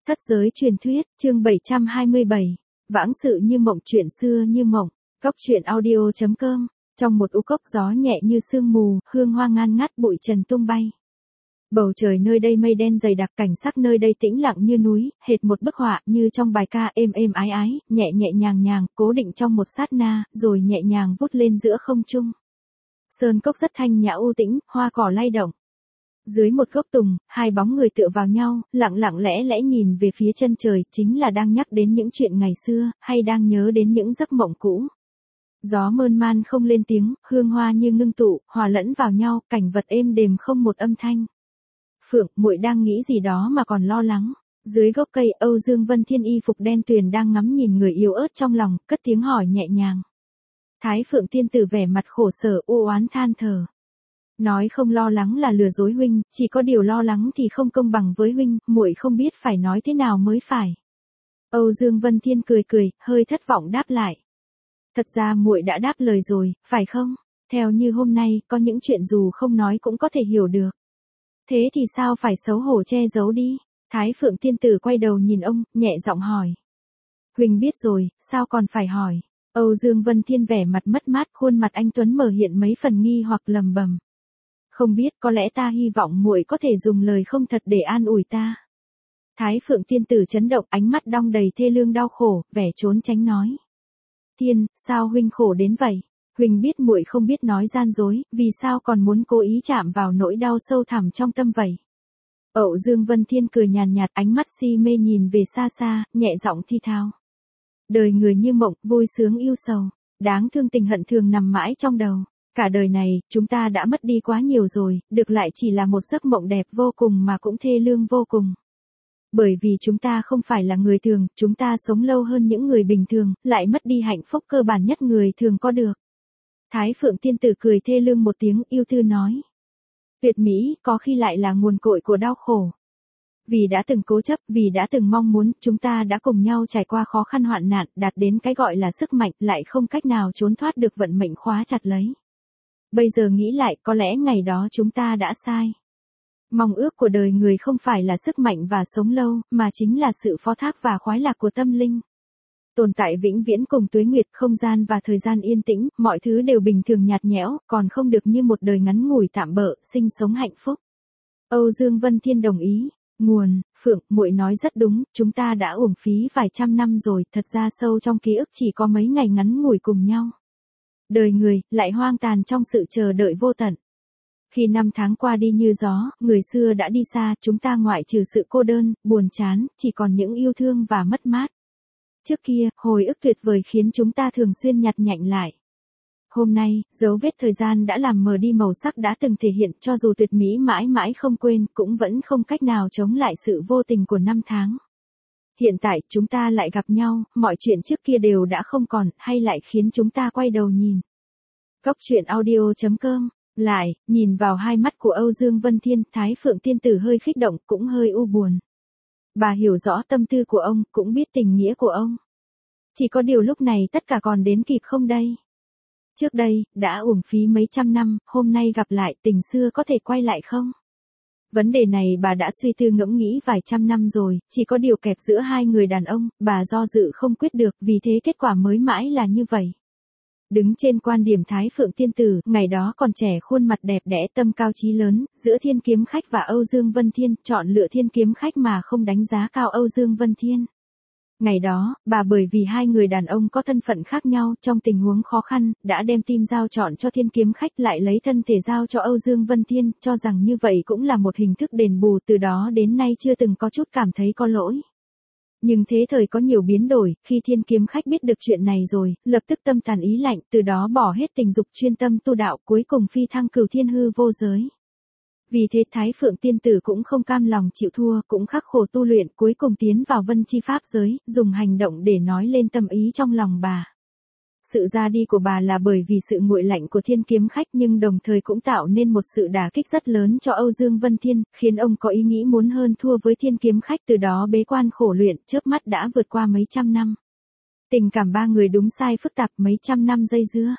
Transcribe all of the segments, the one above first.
Thất giới truyền thuyết, chương 727. Vãng sự như mộng, chuyện xưa như mộng. Cốc truyện audio.com. Trong một u cốc gió nhẹ như sương mù, hương hoa ngan ngát, bụi trần tung bay. Bầu trời nơi đây mây đen dày đặc, cảnh sắc nơi đây tĩnh lặng như núi, hệt một bức họa như trong bài ca êm êm ái ái, nhẹ nhẹ nhàng nhàng, cố định trong một sát na, rồi nhẹ nhàng vút lên giữa không trung. Sơn cốc rất thanh nhã u tĩnh, hoa cỏ lay động. Dưới một gốc tùng, hai bóng người tựa vào nhau, lặng lặng lẽ lẽ nhìn về phía chân trời, chính là đang nhắc đến những chuyện ngày xưa, hay đang nhớ đến những giấc mộng cũ. Gió mơn man không lên tiếng, hương hoa như ngưng tụ, hòa lẫn vào nhau, cảnh vật êm đềm không một âm thanh. Phượng, muội đang nghĩ gì đó mà còn lo lắng. Dưới gốc cây, Âu Dương Vân Thiên y phục đen tuyền đang ngắm nhìn người yếu ớt trong lòng, cất tiếng hỏi nhẹ nhàng. Thái Phượng tiên tử vẻ mặt khổ sở u oán than thở. Nói không lo lắng là lừa dối huynh, chỉ có điều lo lắng thì không công bằng với huynh, muội không biết phải nói thế nào mới phải. Âu Dương Vân Thiên cười cười, hơi thất vọng đáp lại. Thật ra muội đã đáp lời rồi, phải không? Theo như hôm nay, có những chuyện dù không nói cũng có thể hiểu được. Thế thì sao phải xấu hổ che giấu đi? Thái Phượng tiên tử quay đầu nhìn ông, nhẹ giọng hỏi. Huynh biết rồi, sao còn phải hỏi? Âu Dương Vân Thiên vẻ mặt mất mát, khuôn mặt anh tuấn mở hiện mấy phần nghi hoặc lầm bầm. Không biết, có lẽ ta hy vọng muội có thể dùng lời không thật để an ủi ta. Thái Phượng tiên tử chấn động, ánh mắt đong đầy thê lương đau khổ, vẻ trốn tránh nói. Thiên, sao huynh khổ đến vậy? Huynh biết muội không biết nói gian dối, vì sao còn muốn cố ý chạm vào nỗi đau sâu thẳm trong tâm vậy? Âu Dương Vân Thiên cười nhàn nhạt, ánh mắt si mê nhìn về xa xa, nhẹ giọng thi thao. Đời người như mộng, vui sướng yêu sầu, đáng thương tình hận thường nằm mãi trong đầu. Cả đời này, chúng ta đã mất đi quá nhiều rồi, được lại chỉ là một giấc mộng đẹp vô cùng mà cũng thê lương vô cùng. Bởi vì chúng ta không phải là người thường, chúng ta sống lâu hơn những người bình thường, lại mất đi hạnh phúc cơ bản nhất người thường có được. Thái Phượng tiên tử cười thê lương một tiếng, yêu tư nói. Tuyệt mỹ, có khi lại là nguồn cội của đau khổ. Vì đã từng cố chấp, vì đã từng mong muốn, chúng ta đã cùng nhau trải qua khó khăn hoạn nạn, đạt đến cái gọi là sức mạnh, lại không cách nào trốn thoát được vận mệnh khóa chặt lấy. Bây giờ nghĩ lại, có lẽ ngày đó chúng ta đã sai. Mong ước của đời người không phải là sức mạnh và sống lâu, mà chính là sự phó thác và khoái lạc của tâm linh. Tồn tại vĩnh viễn cùng tuế nguyệt, không gian và thời gian yên tĩnh, mọi thứ đều bình thường nhạt nhẽo, còn không được như một đời ngắn ngủi tạm bợ, sinh sống hạnh phúc. Âu Dương Vân Thiên đồng ý. Nguồn, Phượng, muội nói rất đúng, chúng ta đã uổng phí vài trăm năm rồi, thật ra sâu trong ký ức chỉ có mấy ngày ngắn ngủi cùng nhau. Đời người, lại hoang tàn trong sự chờ đợi vô tận. Khi năm tháng qua đi như gió, người xưa đã đi xa, chúng ta ngoại trừ sự cô đơn, buồn chán, chỉ còn những yêu thương và mất mát. Trước kia, hồi ức tuyệt vời khiến chúng ta thường xuyên nhặt nhạnh lại. Hôm nay, dấu vết thời gian đã làm mờ đi màu sắc đã từng thể hiện, cho dù tuyệt mỹ mãi mãi không quên, cũng vẫn không cách nào chống lại sự vô tình của năm tháng. Hiện tại, chúng ta lại gặp nhau, mọi chuyện trước kia đều đã không còn, hay lại khiến chúng ta quay đầu nhìn. Cốc truyện audio.com. Lại, nhìn vào hai mắt của Âu Dương Vân Thiên, Thái Phượng tiên tử hơi kích động, cũng hơi u buồn. Bà hiểu rõ tâm tư của ông, cũng biết tình nghĩa của ông. Chỉ có điều lúc này tất cả còn đến kịp không đây? Trước đây, đã uổng phí mấy trăm năm, hôm nay gặp lại, tình xưa có thể quay lại không? Vấn đề này bà đã suy tư ngẫm nghĩ vài trăm năm rồi, chỉ có điều kẹp giữa hai người đàn ông, bà do dự không quyết được, vì thế kết quả mới mãi là như vậy. Đứng trên quan điểm Thái Phượng tiên tử, ngày đó còn trẻ khuôn mặt đẹp đẽ tâm cao chí lớn, giữa Thiên Kiếm Khách và Âu Dương Vân Thiên, chọn lựa Thiên Kiếm Khách mà không đánh giá cao Âu Dương Vân Thiên. Ngày đó, bà bởi vì hai người đàn ông có thân phận khác nhau, trong tình huống khó khăn, đã đem tim giao chọn cho Thiên Kiếm Khách, lại lấy thân thể giao cho Âu Dương Vân Thiên, cho rằng như vậy cũng là một hình thức đền bù, từ đó đến nay chưa từng có chút cảm thấy có lỗi. Nhưng thế thời có nhiều biến đổi, khi Thiên Kiếm Khách biết được chuyện này rồi, lập tức tâm tàn ý lạnh, từ đó bỏ hết tình dục chuyên tâm tu đạo, cuối cùng phi thăng cửu thiên hư vô giới. Vì thế Thái Phượng tiên tử cũng không cam lòng chịu thua, cũng khắc khổ tu luyện, cuối cùng tiến vào vân chi pháp giới, dùng hành động để nói lên tâm ý trong lòng bà. Sự ra đi của bà là bởi vì sự nguội lạnh của Thiên Kiếm Khách, nhưng đồng thời cũng tạo nên một sự đả kích rất lớn cho Âu Dương Vân Thiên, khiến ông có ý nghĩ muốn hơn thua với Thiên Kiếm Khách, từ đó bế quan khổ luyện, chớp mắt đã vượt qua mấy trăm năm. Tình cảm ba người đúng sai phức tạp, mấy trăm năm dây dưa.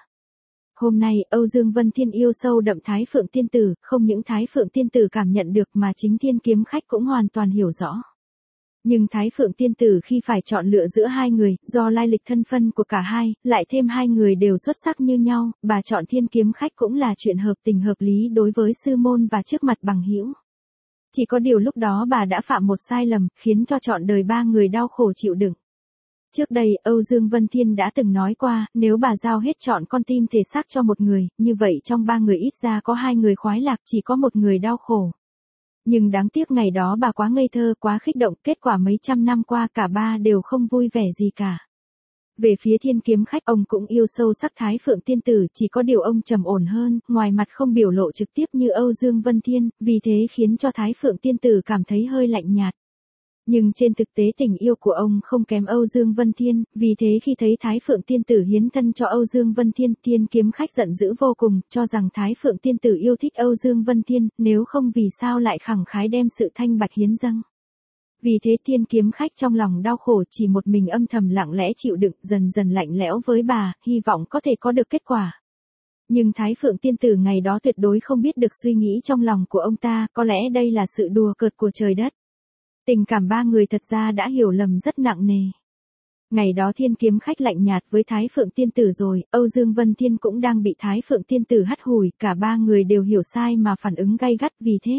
Hôm nay, Âu Dương Vân Thiên yêu sâu đậm Thái Phượng tiên tử, không những Thái Phượng tiên tử cảm nhận được mà chính Thiên Kiếm Khách cũng hoàn toàn hiểu rõ. Nhưng Thái Phượng tiên tử khi phải chọn lựa giữa hai người, do lai lịch thân phân của cả hai, lại thêm hai người đều xuất sắc như nhau, bà chọn Thiên Kiếm Khách cũng là chuyện hợp tình hợp lý đối với sư môn và trước mặt bằng hữu. Chỉ có điều lúc đó bà đã phạm một sai lầm, khiến cho trọn đời ba người đau khổ chịu đựng. Trước đây, Âu Dương Vân Thiên đã từng nói qua, nếu bà giao hết trọn con tim thể xác cho một người, như vậy trong ba người ít ra có hai người khoái lạc, chỉ có một người đau khổ. Nhưng đáng tiếc ngày đó bà quá ngây thơ, quá kích động, kết quả mấy trăm năm qua cả ba đều không vui vẻ gì cả. Về phía Thiên Kiếm Khách, ông cũng yêu sâu sắc Thái Phượng tiên tử, chỉ có điều ông trầm ổn hơn, ngoài mặt không biểu lộ trực tiếp như Âu Dương Vân Thiên, vì thế khiến cho Thái Phượng tiên tử cảm thấy hơi lạnh nhạt. Nhưng trên thực tế tình yêu của ông không kém Âu Dương Vân Thiên, vì thế khi thấy Thái Phượng tiên tử hiến thân cho Âu Dương Vân Thiên, Thiên Kiếm Khách giận dữ vô cùng, cho rằng Thái Phượng tiên tử yêu thích Âu Dương Vân Thiên, nếu không vì sao lại khẳng khái đem sự thanh bạch hiến dâng. Vì thế Thiên Kiếm Khách trong lòng đau khổ, chỉ một mình âm thầm lặng lẽ chịu đựng, dần dần lạnh lẽo với bà, hy vọng có thể có được kết quả. Nhưng Thái Phượng tiên tử ngày đó tuyệt đối không biết được suy nghĩ trong lòng của ông ta, có lẽ đây là sự đùa cợt của trời đất. Tình cảm ba người thật ra đã hiểu lầm rất nặng nề. Ngày đó Thiên Kiếm Khách lạnh nhạt với Thái Phượng tiên tử rồi, Âu Dương Vân Thiên cũng đang bị Thái Phượng tiên tử hắt hủi, cả ba người đều hiểu sai mà phản ứng gay gắt vì thế.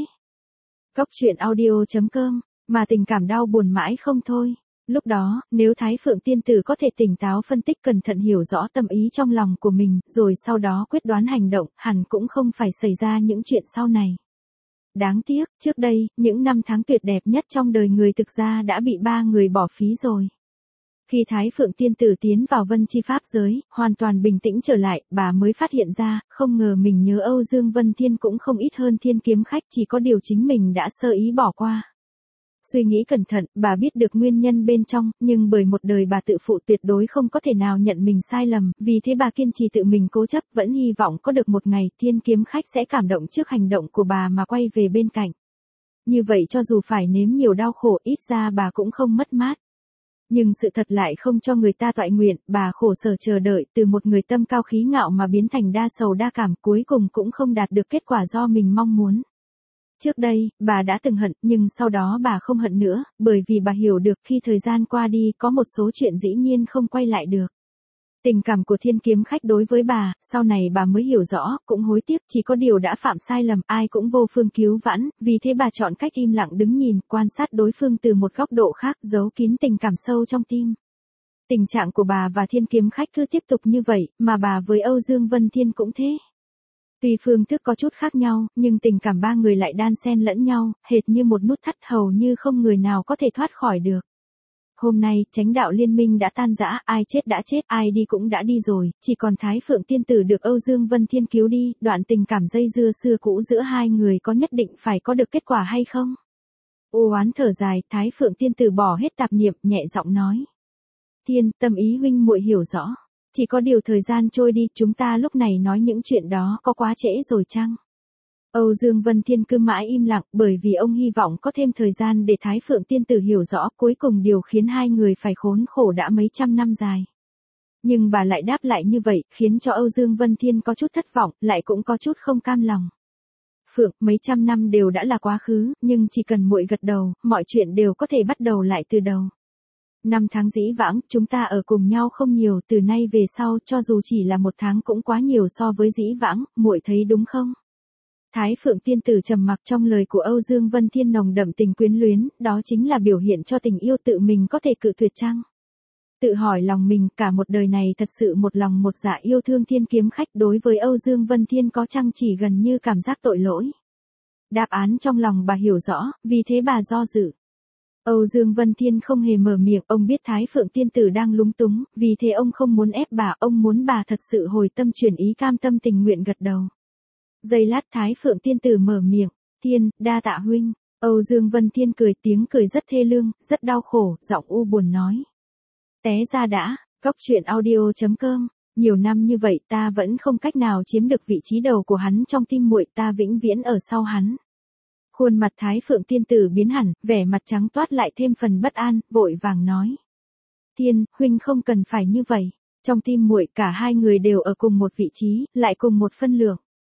Cốc truyện audio.com, mà tình cảm đau buồn mãi không thôi. Lúc đó, nếu Thái Phượng tiên tử có thể tỉnh táo phân tích cẩn thận hiểu rõ tâm ý trong lòng của mình, rồi sau đó quyết đoán hành động, hẳn cũng không phải xảy ra những chuyện sau này. Đáng tiếc, trước đây, những năm tháng tuyệt đẹp nhất trong đời người thực ra đã bị ba người bỏ phí rồi. Khi Thái Phượng tiên tử tiến vào Vân Chi Pháp giới, hoàn toàn bình tĩnh trở lại, bà mới phát hiện ra, không ngờ mình nhớ Âu Dương Vân Thiên cũng không ít hơn Thiên Kiếm Khách, chỉ có điều chính mình đã sơ ý bỏ qua. Suy nghĩ cẩn thận, bà biết được nguyên nhân bên trong, nhưng bởi một đời bà tự phụ tuyệt đối không có thể nào nhận mình sai lầm, vì thế bà kiên trì tự mình cố chấp, vẫn hy vọng có được một ngày Thiên Kiếm Khách sẽ cảm động trước hành động của bà mà quay về bên cạnh. Như vậy cho dù phải nếm nhiều đau khổ, ít ra bà cũng không mất mát. Nhưng sự thật lại không cho người ta toại nguyện, bà khổ sở chờ đợi, từ một người tâm cao khí ngạo mà biến thành đa sầu đa cảm, cuối cùng cũng không đạt được kết quả do mình mong muốn. Trước đây, bà đã từng hận, nhưng sau đó bà không hận nữa, bởi vì bà hiểu được khi thời gian qua đi có một số chuyện dĩ nhiên không quay lại được. Tình cảm của Thiên Kiếm Khách đối với bà, sau này bà mới hiểu rõ, cũng hối tiếc, chỉ có điều đã phạm sai lầm, ai cũng vô phương cứu vãn, vì thế bà chọn cách im lặng đứng nhìn, quan sát đối phương từ một góc độ khác, giấu kín tình cảm sâu trong tim. Tình trạng của bà và Thiên Kiếm Khách cứ tiếp tục như vậy, mà bà với Âu Dương Vân Thiên cũng thế. Tuy phương thức có chút khác nhau, nhưng tình cảm ba người lại đan xen lẫn nhau, hệt như một nút thắt hầu như không người nào có thể thoát khỏi được. Hôm nay, chánh đạo liên minh đã tan rã, ai chết đã chết, ai đi cũng đã đi rồi, chỉ còn Thái Phượng tiên tử được Âu Dương Vân Thiên cứu đi, đoạn tình cảm dây dưa xưa cũ giữa hai người có nhất định phải có được kết quả hay không? U oán thở dài, Thái Phượng tiên tử bỏ hết tạp niệm, nhẹ giọng nói. Thiên, tâm ý huynh muội hiểu rõ. Chỉ có điều thời gian trôi đi, chúng ta lúc này nói những chuyện đó có quá trễ rồi chăng? Âu Dương Vân Thiên cứ mãi im lặng, bởi vì ông hy vọng có thêm thời gian để Thái Phượng tiên tử hiểu rõ, cuối cùng điều khiến hai người phải khốn khổ đã mấy trăm năm dài. Nhưng bà lại đáp lại như vậy, khiến cho Âu Dương Vân Thiên có chút thất vọng, lại cũng có chút không cam lòng. Phượng, mấy trăm năm đều đã là quá khứ, nhưng chỉ cần muội gật đầu, mọi chuyện đều có thể bắt đầu lại từ đầu. Năm tháng dĩ vãng, chúng ta ở cùng nhau không nhiều, từ nay về sau, cho dù chỉ là một tháng cũng quá nhiều so với dĩ vãng, muội thấy đúng không? Thái Phượng tiên tử trầm mặc, trong lời của Âu Dương Vân Thiên nồng đậm tình quyến luyến, đó chính là biểu hiện cho tình yêu tự mình có thể cự tuyệt chăng? Tự hỏi lòng mình, cả một đời này thật sự một lòng một dạ yêu thương Thiên Kiếm Khách, đối với Âu Dương Vân Thiên có chăng chỉ gần như cảm giác tội lỗi? Đáp án trong lòng bà hiểu rõ, vì thế bà do dự. Âu Dương Vân Thiên không hề mở miệng, ông biết Thái Phượng tiên tử đang lúng túng, vì thế ông không muốn ép bà, ông muốn bà thật sự hồi tâm chuyển ý, cam tâm tình nguyện gật đầu. Giây lát Thái Phượng tiên tử mở miệng, Thiên, đa tạ huynh. Âu Dương Vân Thiên cười, tiếng cười rất thê lương, rất đau khổ, giọng u buồn nói. Té ra đã, cốc truyện audio.com, nhiều năm như vậy ta vẫn không cách nào chiếm được vị trí đầu của hắn trong tim muội, ta vĩnh viễn ở sau hắn. Khuôn mặt Thái Phượng tiên tử biến hẳn, vẻ mặt trắng toát lại thêm phần bất an, vội vàng nói. Thiên, huynh không cần phải như vậy, trong tim muội cả hai người đều ở cùng một vị trí, lại cùng một phân lượng.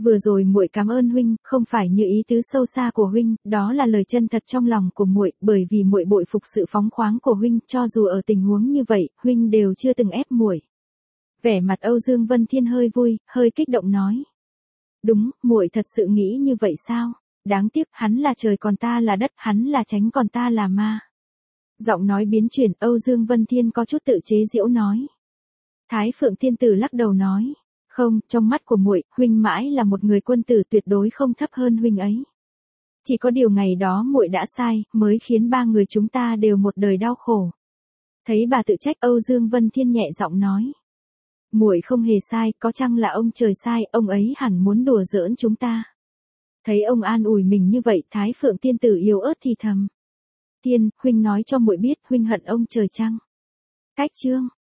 Vừa rồi muội cảm ơn huynh, không phải như ý tứ sâu xa của huynh, đó là lời chân thật trong lòng của muội, bởi vì muội bội phục sự phóng khoáng của huynh, cho dù ở tình huống như vậy, huynh đều chưa từng ép muội. Vẻ mặt Âu Dương Vân Thiên hơi vui, hơi kích động nói. Đúng, muội thật sự nghĩ như vậy sao? Đáng tiếc, hắn là trời còn ta là đất, hắn là chánh còn ta là ma. Giọng nói biến chuyển, Âu Dương Vân Thiên có chút tự chế giễu nói. Thái Phượng Tiên Tử lắc đầu nói. Không, trong mắt của muội, huynh mãi là một người quân tử tuyệt đối không thấp hơn huynh ấy. Chỉ có điều ngày đó muội đã sai, mới khiến ba người chúng ta đều một đời đau khổ. Thấy bà tự trách, Âu Dương Vân Thiên nhẹ giọng nói. Muội không hề sai, có chăng là ông trời sai, ông ấy hẳn muốn đùa giỡn chúng ta. Thấy ông an ủi mình như vậy, Thái Phượng Tiên Tử yếu ớt thì thầm. Tiên, huynh nói cho muội biết huynh hận ông trời chăng? Cách chương